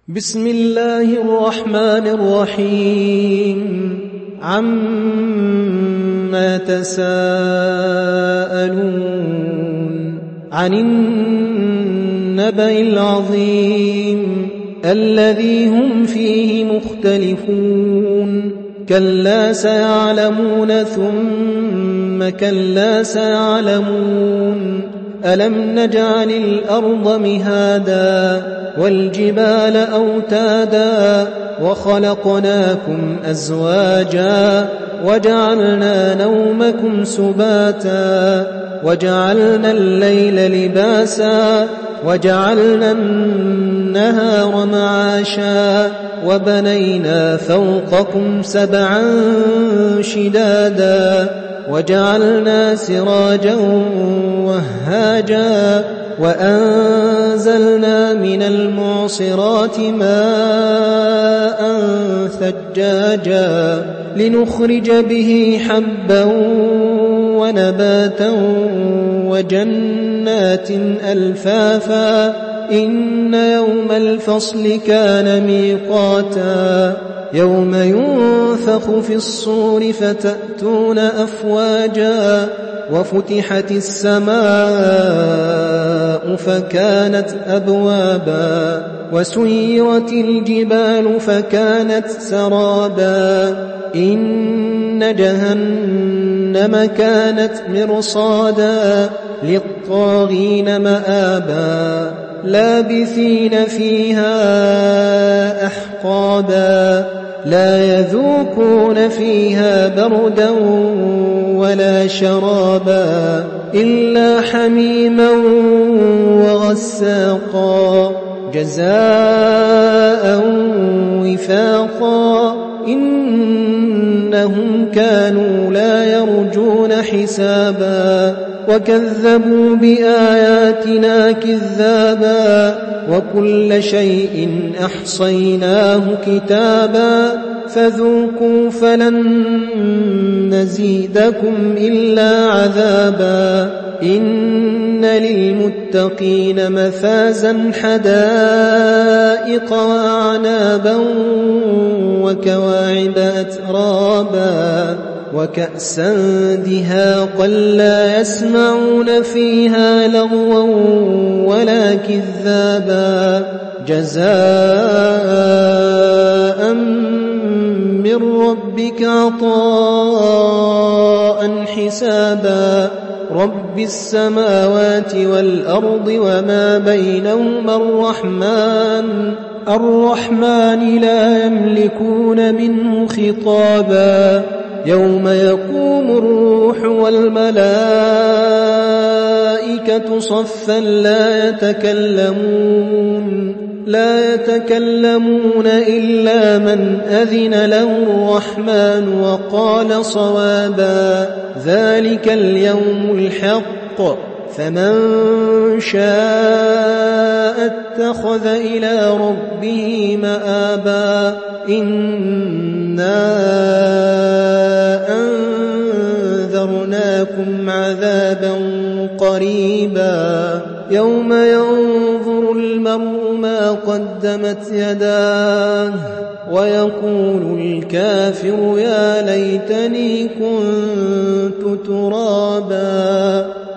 بسم الله الرحمن الرحيم عما يتساءلون عن النبأ العظيم الذي هم فيه مختلفون كلا سيعلمون ثم كلا سيعلمون ألم نجعل الأرض مهادا والجبال أوتادا وخلقناكم أزواجا وجعلنا نومكم سباتا وجعلنا الليل لباسا وجعلنا النهار معاشا وبنينا فوقكم سبعا شدادا وجعلنا سراجا وهاجا وأنزلنا من المعصرات ماء ثجاجا لنخرج به حبا ونباتا وجنات ألفافا إن يوم الفصل كان ميقاتا يوم ينفخ في الصور فتأتون أفواجا وفتحت السماء فكانت أبوابا وسيرت الجبال فكانت سرابا إن جهنم كانت مرصادا للطاغين مآبا لابثين فيها أحقابا لا يذوقون فيها بردا ولا شرابا إلا حميما وغساقا جزاء وفاقا إنهم كانوا لا يرجون حسابا وكذبوا بآياتنا كذابا وكل شيء أحصيناه كتابا فذوقوا فلن نزيدكم إلا عذابا إن للمتقين مفازا حدائق وأعنابا وكواعب أترابا وكأسا دهاقا لا يسمعون فيها لغوا ولا كذابا جزاء من ربك عطاء حسابا رب السماوات والأرض وما بينهما الرحمن لا يملكون منه خطابا يوم يقوم الروح والملائكة صفا لا يتكلمون إلا من أذن له الرحمن وقال صوابا ذلك اليوم الحق فمن شاء اتخذ إلى ربه مآبا إنا أنذرناكم عذابا قريبا يوم ينظر المرء ما قدمت يداه ويقول الكافر يا ليتني كنت ترابا